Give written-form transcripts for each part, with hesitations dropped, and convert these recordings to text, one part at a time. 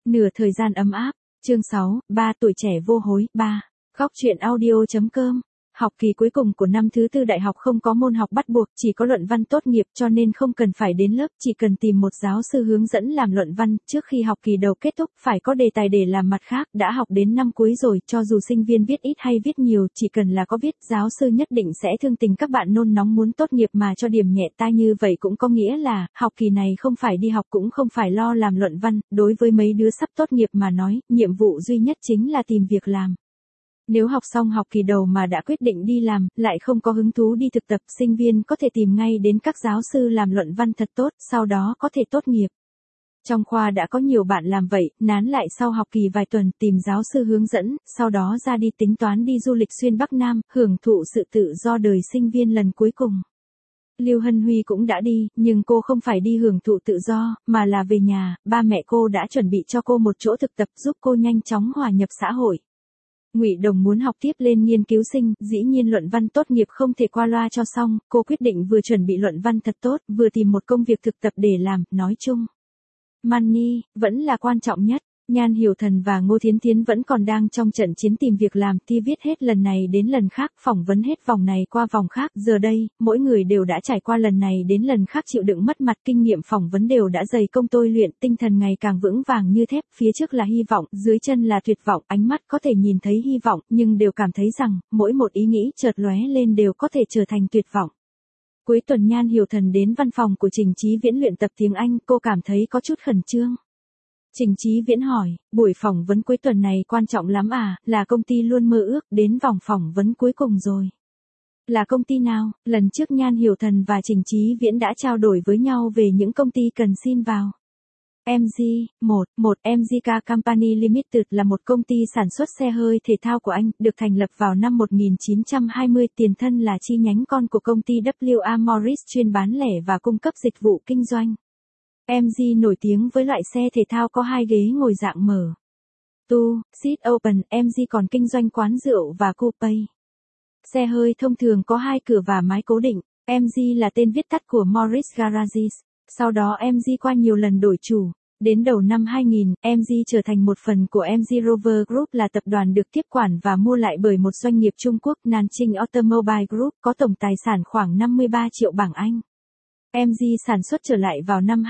Nửa thời gian ấm áp, chương 6, 3 tuổi trẻ vô hối, 3. Góc truyện audio.com. Học kỳ cuối cùng của năm thứ tư đại học không có môn học bắt buộc, chỉ có luận văn tốt nghiệp cho nên không cần phải đến lớp, chỉ cần tìm một giáo sư hướng dẫn làm luận văn, trước khi học kỳ đầu kết thúc phải có đề tài để làm mặt khác, đã học đến năm cuối rồi, cho dù sinh viên viết ít hay viết nhiều, chỉ cần là có viết, giáo sư nhất định sẽ thương tình các bạn nôn nóng muốn tốt nghiệp mà cho điểm nhẹ tai, như vậy cũng có nghĩa là, học kỳ này không phải đi học cũng không phải lo làm luận văn, đối với mấy đứa sắp tốt nghiệp mà nói, nhiệm vụ duy nhất chính là tìm việc làm. Nếu học xong học kỳ đầu mà đã quyết định đi làm, lại không có hứng thú đi thực tập, sinh viên có thể tìm ngay đến các giáo sư làm luận văn thật tốt, sau đó có thể tốt nghiệp. Trong khoa đã có nhiều bạn làm vậy, nán lại sau học kỳ vài tuần, tìm giáo sư hướng dẫn, sau đó ra đi tính toán đi du lịch xuyên Bắc Nam, hưởng thụ sự tự do đời sinh viên lần cuối cùng. Lưu Hân Huy cũng đã đi, nhưng cô không phải đi hưởng thụ tự do, mà là về nhà, ba mẹ cô đã chuẩn bị cho cô một chỗ thực tập giúp cô nhanh chóng hòa nhập xã hội. Ngụy Đồng muốn học tiếp lên nghiên cứu sinh, dĩ nhiên luận văn tốt nghiệp không thể qua loa cho xong, cô quyết định vừa chuẩn bị luận văn thật tốt, vừa tìm một công việc thực tập để làm, nói chung. Money, vẫn là quan trọng nhất. Nhan Hiểu Thần và Ngô Thiến Thiến vẫn còn đang trong trận chiến tìm việc làm, thi viết hết lần này đến lần khác, phỏng vấn hết vòng này qua vòng khác, giờ đây, mỗi người đều đã trải qua lần này đến lần khác chịu đựng mất mặt, kinh nghiệm phỏng vấn đều đã dày công tôi luyện, tinh thần ngày càng vững vàng như thép, phía trước là hy vọng, dưới chân là tuyệt vọng, ánh mắt có thể nhìn thấy hy vọng, nhưng đều cảm thấy rằng, mỗi một ý nghĩ chợt lóe lên đều có thể trở thành tuyệt vọng. Cuối tuần Nhan Hiểu Thần đến văn phòng của Trình Chí Viễn luyện tập tiếng Anh, cô cảm thấy có chút khẩn trương. Trình Chí Viễn hỏi, buổi phỏng vấn cuối tuần này quan trọng lắm à, là công ty luôn mơ ước, đến vòng phỏng vấn cuối cùng rồi. Là công ty nào? Lần trước Nhan Hiểu Thần và Trình Chí Viễn đã trao đổi với nhau về những công ty cần xin vào. MG Car Company Limited là một công ty sản xuất xe hơi thể thao của Anh, được thành lập vào năm 1920, tiền thân là chi nhánh con của công ty W.A. Morris chuyên bán lẻ và cung cấp dịch vụ kinh doanh. MG nổi tiếng với loại xe thể thao có hai ghế ngồi dạng mở. Seat Open, MG còn kinh doanh quán rượu và coupe. Xe hơi thông thường có hai cửa và mái cố định. MG là tên viết tắt của Morris Garages. Sau đó MG qua nhiều lần đổi chủ. Đến đầu năm 2000, MG trở thành một phần của MG Rover Group, là tập đoàn được tiếp quản và mua lại bởi một doanh nghiệp Trung Quốc, Nanjing Automobile Group, có tổng tài sản khoảng 53 triệu bảng Anh. MG sản xuất trở lại vào năm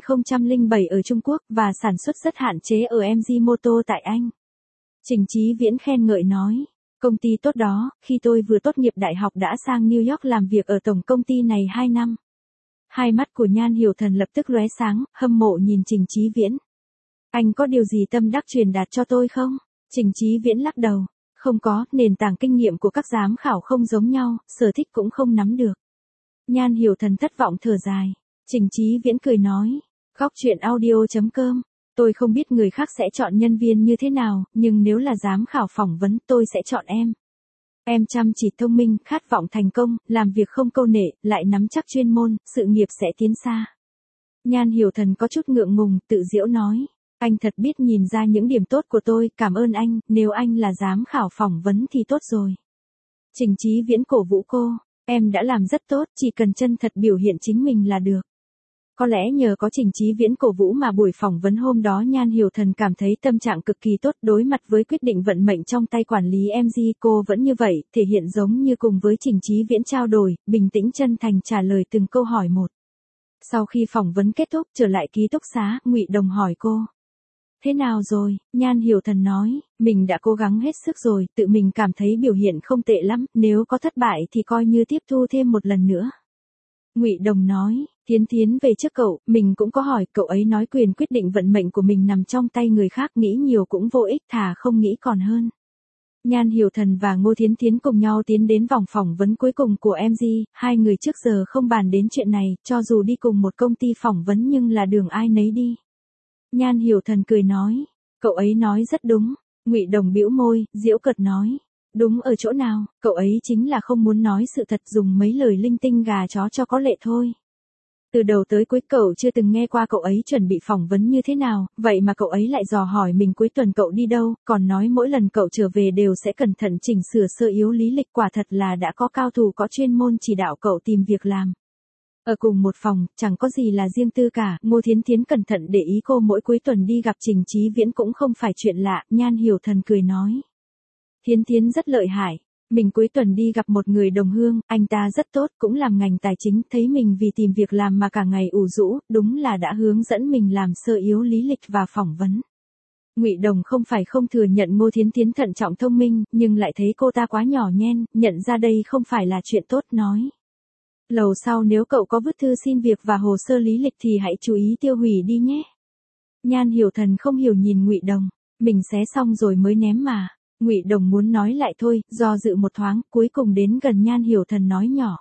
2007 ở Trung Quốc và sản xuất rất hạn chế ở MG Motor tại Anh. Trình Chí Viễn khen ngợi nói, công ty tốt đó, khi tôi vừa tốt nghiệp đại học đã sang New York làm việc ở tổng công ty này 2 năm. Hai mắt của Nhan Hiểu Thần lập tức lóe sáng, hâm mộ nhìn Trình Chí Viễn. Anh có điều gì tâm đắc truyền đạt cho tôi không? Trình Chí Viễn lắc đầu, không có, nền tảng kinh nghiệm của các giám khảo không giống nhau, sở thích cũng không nắm được. Nhan Hiểu Thần thất vọng thở dài. Trình Chí Viễn cười nói, góc truyện audio.com, tôi không biết người khác sẽ chọn nhân viên như thế nào, nhưng nếu là giám khảo phỏng vấn tôi sẽ chọn em. Em chăm chỉ thông minh, khát vọng thành công, làm việc không câu nệ, lại nắm chắc chuyên môn, sự nghiệp sẽ tiến xa. Nhan Hiểu Thần có chút ngượng ngùng, tự giễu nói, anh thật biết nhìn ra những điểm tốt của tôi, cảm ơn anh, nếu anh là giám khảo phỏng vấn thì tốt rồi. Trình Chí Viễn cổ vũ cô. Em đã làm rất tốt, chỉ cần chân thật biểu hiện chính mình là được. Có lẽ nhờ có Trình Chí Viễn cổ vũ mà buổi phỏng vấn hôm đó Nhan Hiểu Thần cảm thấy tâm trạng cực kỳ tốt, đối mặt với quyết định vận mệnh trong tay quản lý MG, cô vẫn như vậy, thể hiện giống như cùng với Trình Chí Viễn trao đổi, bình tĩnh chân thành trả lời từng câu hỏi một. Sau khi phỏng vấn kết thúc, trở lại ký túc xá, Ngụy Đồng hỏi cô. Thế nào rồi? Nhan Hiểu Thần nói, mình đã cố gắng hết sức rồi, tự mình cảm thấy biểu hiện không tệ lắm, nếu có thất bại thì coi như tiếp thu thêm một lần nữa. Ngụy Đồng nói, Thiến Thiến về trước cậu, mình cũng có hỏi, cậu ấy nói quyền quyết định vận mệnh của mình nằm trong tay người khác, nghĩ nhiều cũng vô ích, thà không nghĩ còn hơn. Nhan Hiểu Thần và Ngô Thiến Thiến cùng nhau tiến đến vòng phỏng vấn cuối cùng của MG, hai người trước giờ không bàn đến chuyện này, cho dù đi cùng một công ty phỏng vấn nhưng là đường ai nấy đi. Nhan Hiểu Thần cười nói, cậu ấy nói rất đúng. Ngụy Đồng bĩu môi, giễu cợt nói, đúng ở chỗ nào, cậu ấy chính là không muốn nói sự thật, dùng mấy lời linh tinh gà chó cho có lệ thôi. Từ đầu tới cuối cậu chưa từng nghe qua cậu ấy chuẩn bị phỏng vấn như thế nào, vậy mà cậu ấy lại dò hỏi mình cuối tuần cậu đi đâu, còn nói mỗi lần cậu trở về đều sẽ cẩn thận chỉnh sửa sơ yếu lý lịch, quả thật là đã có cao thủ có chuyên môn chỉ đạo cậu tìm việc làm. Ở cùng một phòng, chẳng có gì là riêng tư cả, Ngô Thiến Thiến cẩn thận để ý cô mỗi cuối tuần đi gặp Trình Chí Viễn cũng không phải chuyện lạ, Nhan Hiểu Thần cười nói. Thiến Thiến rất lợi hại. Mình cuối tuần đi gặp một người đồng hương, anh ta rất tốt, cũng làm ngành tài chính, thấy mình vì tìm việc làm mà cả ngày ủ rũ, đúng là đã hướng dẫn mình làm sơ yếu lý lịch và phỏng vấn. Ngụy Đồng không phải không thừa nhận Ngô Thiến Thiến thận trọng thông minh, nhưng lại thấy cô ta quá nhỏ nhen, nhận ra đây không phải là chuyện tốt nói. Lầu sau nếu cậu có vứt thư xin việc và hồ sơ lý lịch thì hãy chú ý tiêu hủy đi nhé. Nhan Hiểu Thần không hiểu nhìn Ngụy Đồng, mình xé xong rồi mới ném mà. Ngụy Đồng muốn nói lại thôi, do dự một thoáng, cuối cùng đến gần Nhan Hiểu Thần nói nhỏ.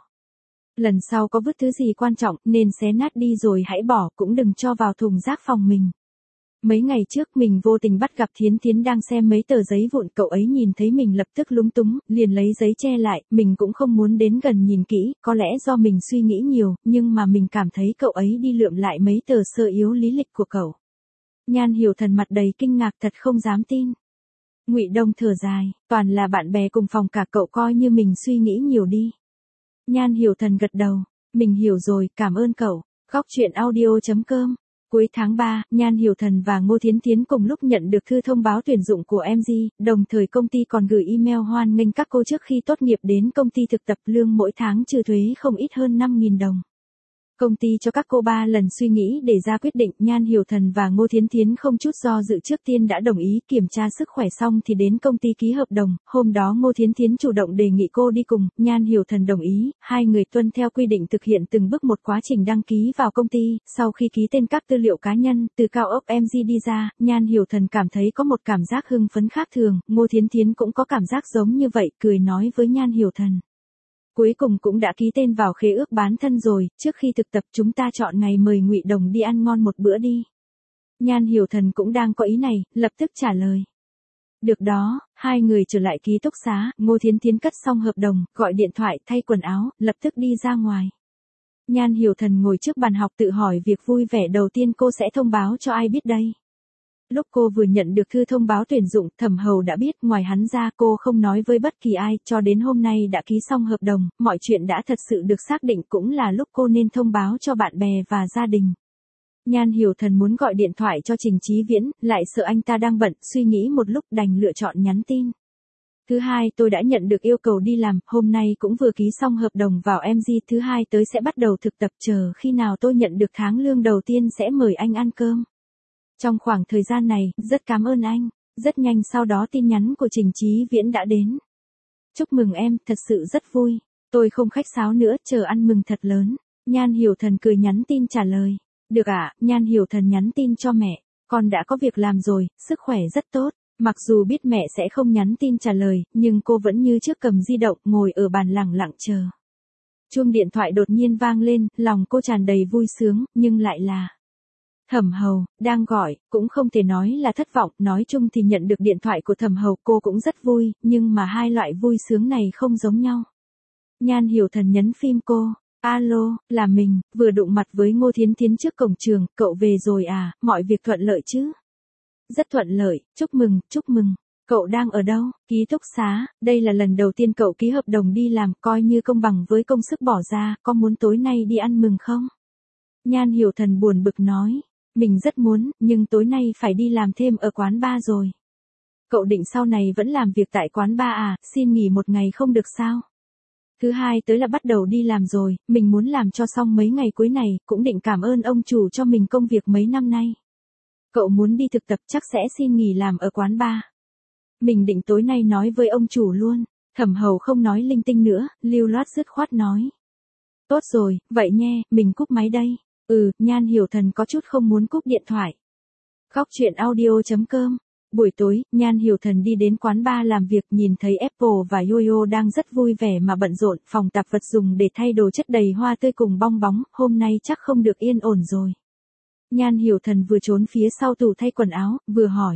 Lần sau có vứt thứ gì quan trọng nên xé nát đi rồi hãy bỏ, cũng đừng cho vào thùng rác phòng mình. Mấy ngày trước mình vô tình bắt gặp Thiến Thiến đang xem mấy tờ giấy vụn, cậu ấy nhìn thấy mình lập tức lúng túng, liền lấy giấy che lại, mình cũng không muốn đến gần nhìn kỹ, có lẽ do mình suy nghĩ nhiều, nhưng mà mình cảm thấy cậu ấy đi lượm lại mấy tờ sơ yếu lý lịch của cậu. Nhan Hiểu Thần mặt đầy kinh ngạc thật không dám tin. Ngụy Đông thở dài, toàn là bạn bè cùng phòng cả, cậu coi như mình suy nghĩ nhiều đi. Nhan Hiểu Thần gật đầu, mình hiểu rồi, cảm ơn cậu. Góc truyện audio.com. Cuối tháng 3, Nhan Hiểu Thần và Ngô Thiến Thiến cùng lúc nhận được thư thông báo tuyển dụng của MG, đồng thời công ty còn gửi email hoan nghênh các cô trước khi tốt nghiệp đến công ty thực tập, lương mỗi tháng trừ thuế không ít hơn 5.000 đồng. Công ty cho các cô 3 lần suy nghĩ để ra quyết định, Nhan Hiểu Thần và Ngô Thiến Thiến không chút do dự trước tiên đã đồng ý, kiểm tra sức khỏe xong thì đến công ty ký hợp đồng, hôm đó Ngô Thiến Thiến chủ động đề nghị cô đi cùng, Nhan Hiểu Thần đồng ý, hai người tuân theo quy định thực hiện từng bước một quá trình đăng ký vào công ty, sau khi ký tên các tư liệu cá nhân, từ cao ốc MG đi ra, Nhan Hiểu Thần cảm thấy có một cảm giác hưng phấn khác thường, Ngô Thiến Thiến cũng có cảm giác giống như vậy, cười nói với Nhan Hiểu Thần. Cuối cùng cũng đã ký tên vào khế ước bán thân rồi, trước khi thực tập chúng ta chọn ngày mời Ngụy Đồng đi ăn ngon một bữa đi. Nhan Hiểu Thần cũng đang có ý này, lập tức trả lời. Được đó, hai người trở lại ký túc xá, Ngô Thiến Thiến cất xong hợp đồng, gọi điện thoại, thay quần áo, lập tức đi ra ngoài. Nhan Hiểu Thần ngồi trước bàn học tự hỏi việc vui vẻ đầu tiên cô sẽ thông báo cho ai biết đây. Lúc cô vừa nhận được thư thông báo tuyển dụng, Thẩm Hầu đã biết, ngoài hắn ra cô không nói với bất kỳ ai, cho đến hôm nay đã ký xong hợp đồng, mọi chuyện đã thật sự được xác định, cũng là lúc cô nên thông báo cho bạn bè và gia đình. Nhan Hiểu Thần muốn gọi điện thoại cho Trình Chí Viễn, lại sợ anh ta đang bận, suy nghĩ một lúc đành lựa chọn nhắn tin. Thứ hai tôi đã nhận được yêu cầu đi làm, hôm nay cũng vừa ký xong hợp đồng vào MG, thứ hai tới sẽ bắt đầu thực tập, chờ khi nào tôi nhận được tháng lương đầu tiên sẽ mời anh ăn cơm. Trong khoảng thời gian này, rất cảm ơn anh. Rất nhanh sau đó tin nhắn của Trình Chí Viễn đã đến. Chúc mừng em, thật sự rất vui. Tôi không khách sáo nữa, chờ ăn mừng thật lớn. Nhan Hiểu Thần cười nhắn tin trả lời. Được ạ, Nhan Hiểu Thần nhắn tin cho mẹ. Con đã có việc làm rồi, sức khỏe rất tốt. Mặc dù biết mẹ sẽ không nhắn tin trả lời, nhưng cô vẫn như trước cầm di động, ngồi ở bàn lẳng lặng chờ. Chuông điện thoại đột nhiên vang lên, lòng cô tràn đầy vui sướng, nhưng lại là Thẩm Hầu, đang gọi, cũng không thể nói là thất vọng, nói chung thì nhận được điện thoại của Thẩm Hầu cô cũng rất vui, nhưng mà hai loại vui sướng này không giống nhau. Nhan Hiểu Thần nhấn phim cô, alo, là mình, vừa đụng mặt với Ngô Thiến Thiến trước cổng trường, cậu về rồi à, mọi việc thuận lợi chứ? Rất thuận lợi, chúc mừng, chúc mừng. Cậu đang ở đâu? Ký túc xá, đây là lần đầu tiên cậu ký hợp đồng đi làm, coi như công bằng với công sức bỏ ra, có muốn tối nay đi ăn mừng không? Nhan Hiểu Thần buồn bực nói. Mình rất muốn, nhưng tối nay phải đi làm thêm ở quán bar rồi. Cậu định sau này vẫn làm việc tại quán bar à, xin nghỉ một ngày không được sao? Thứ hai tới là bắt đầu đi làm rồi, mình muốn làm cho xong mấy ngày cuối này, cũng định cảm ơn ông chủ cho mình công việc mấy năm nay. Cậu muốn đi thực tập chắc sẽ xin nghỉ làm ở quán bar. Mình định tối nay nói với ông chủ luôn. Thẩm Hầu không nói linh tinh nữa, lưu loát dứt khoát nói. Tốt rồi, vậy nhé, mình cúp máy đây. Nhan Hiểu Thần có chút không muốn cúp điện thoại. Góc truyện audio.com. Buổi tối, Nhan Hiểu Thần đi đến quán bar làm việc, nhìn thấy Apple và Yoyo đang rất vui vẻ mà bận rộn, phòng tạp vật dùng để thay đồ chất đầy hoa tươi cùng bong bóng, hôm nay chắc không được yên ổn rồi. Nhan Hiểu Thần vừa trốn phía sau tủ thay quần áo, vừa hỏi.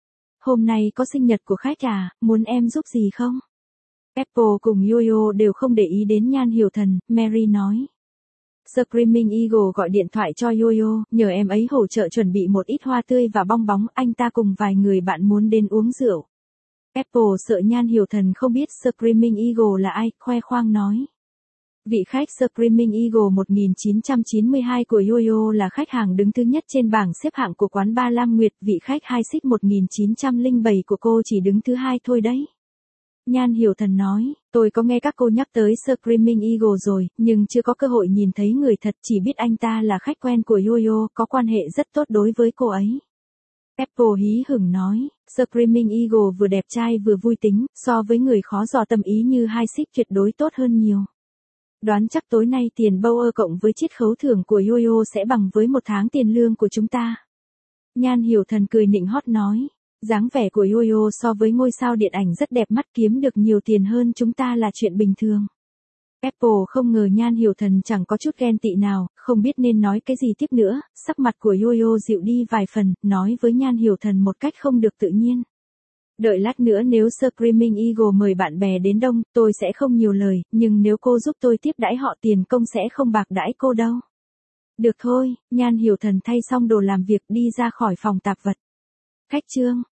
Hôm nay có sinh nhật của khách à, muốn em giúp gì không? Apple cùng Yoyo đều không để ý đến Nhan Hiểu Thần, Mary nói. Screaming Eagle gọi điện thoại cho Yoyo, nhờ em ấy hỗ trợ chuẩn bị một ít hoa tươi và bong bóng, anh ta cùng vài người bạn muốn đến uống rượu. Apple sợ Nhan Hiểu Thần không biết Screaming Eagle là ai, khoe khoang nói. Vị khách Screaming Eagle 1992 của Yoyo là khách hàng đứng thứ nhất trên bảng xếp hạng của quán Ba Lam Nguyệt, vị khách Hi Six 1907 của cô chỉ đứng thứ hai thôi đấy. Nhan Hiểu Thần nói, tôi có nghe các cô nhắc tới Screaming Eagle rồi, nhưng chưa có cơ hội nhìn thấy người thật, chỉ biết anh ta là khách quen của Yoyo, có quan hệ rất tốt đối với cô ấy. Apple hí hửng nói, Screaming Eagle vừa đẹp trai vừa vui tính, so với người khó dò tâm ý như Hi Six tuyệt đối tốt hơn nhiều. Đoán chắc tối nay tiền Bauer cộng với chiết khấu thưởng của Yoyo sẽ bằng với một tháng tiền lương của chúng ta. Nhan Hiểu Thần cười nịnh hót nói, dáng vẻ của Yoyo so với ngôi sao điện ảnh rất đẹp mắt, kiếm được nhiều tiền hơn chúng ta là chuyện bình thường. Apple không ngờ Nhan Hiểu Thần chẳng có chút ghen tị nào, không biết nên nói cái gì tiếp nữa, sắc mặt của Yoyo dịu đi vài phần, nói với Nhan Hiểu Thần một cách không được tự nhiên. Đợi lát nữa nếu Screaming Eagle mời bạn bè đến đông, tôi sẽ không nhiều lời, nhưng nếu cô giúp tôi tiếp đãi họ tiền công sẽ không bạc đãi cô đâu. Được thôi, Nhan Hiểu Thần thay xong đồ làm việc đi ra khỏi phòng tạp vật. Khách Trương,